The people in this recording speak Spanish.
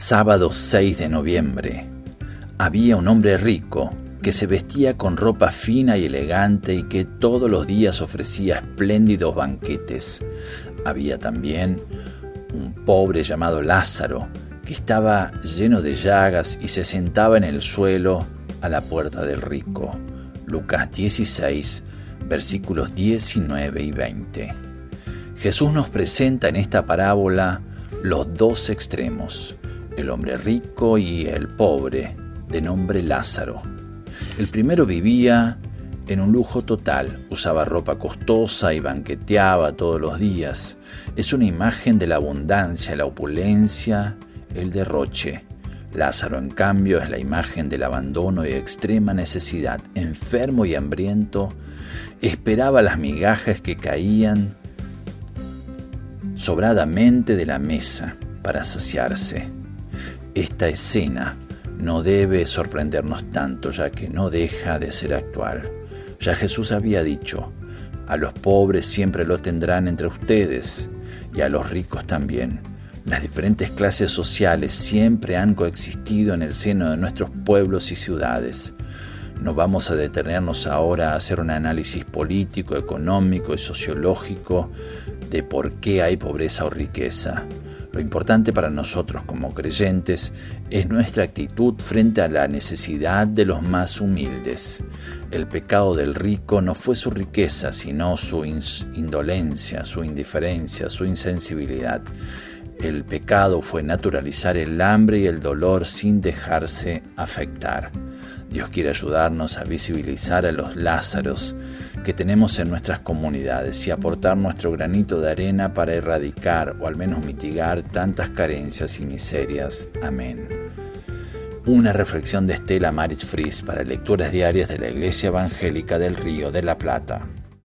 Sábado 6 de noviembre. Había un hombre rico que se vestía con ropa fina y elegante y que todos los días ofrecía espléndidos banquetes. Había también un pobre llamado Lázaro que estaba lleno de llagas y se sentaba en el suelo a la puerta del rico. Lucas 16, versículos 19 y 20. Jesús nos presenta en esta parábola los dos extremos, el hombre rico y el pobre, de nombre Lázaro. El primero vivía en un lujo total, usaba ropa costosa y banqueteaba todos los días. Es una imagen de la abundancia, la opulencia, el derroche. Lázaro, en cambio, es la imagen del abandono y extrema necesidad. Enfermo y hambriento, esperaba las migajas que caían sobradamente de la mesa para saciarse. Esta escena no debe sorprendernos tanto, ya que no deja de ser actual. Ya Jesús había dicho: a los pobres siempre lo tendrán entre ustedes, y a los ricos también. Las diferentes clases sociales siempre han coexistido en el seno de nuestros pueblos y ciudades. No vamos a detenernos ahora a hacer un análisis político, económico y sociológico de por qué hay pobreza o riqueza. Lo importante para nosotros como creyentes es nuestra actitud frente a la necesidad de los más humildes. El pecado del rico no fue su riqueza, sino su indolencia, su indiferencia, su insensibilidad. El pecado fue naturalizar el hambre y el dolor sin dejarse afectar. Dios quiere ayudarnos a visibilizar a los Lázaros que tenemos en nuestras comunidades y aportar nuestro granito de arena para erradicar o al menos mitigar tantas carencias y miserias. Amén. Una reflexión de Estela Maris Fris para lecturas diarias de la Iglesia Evangélica del Río de la Plata.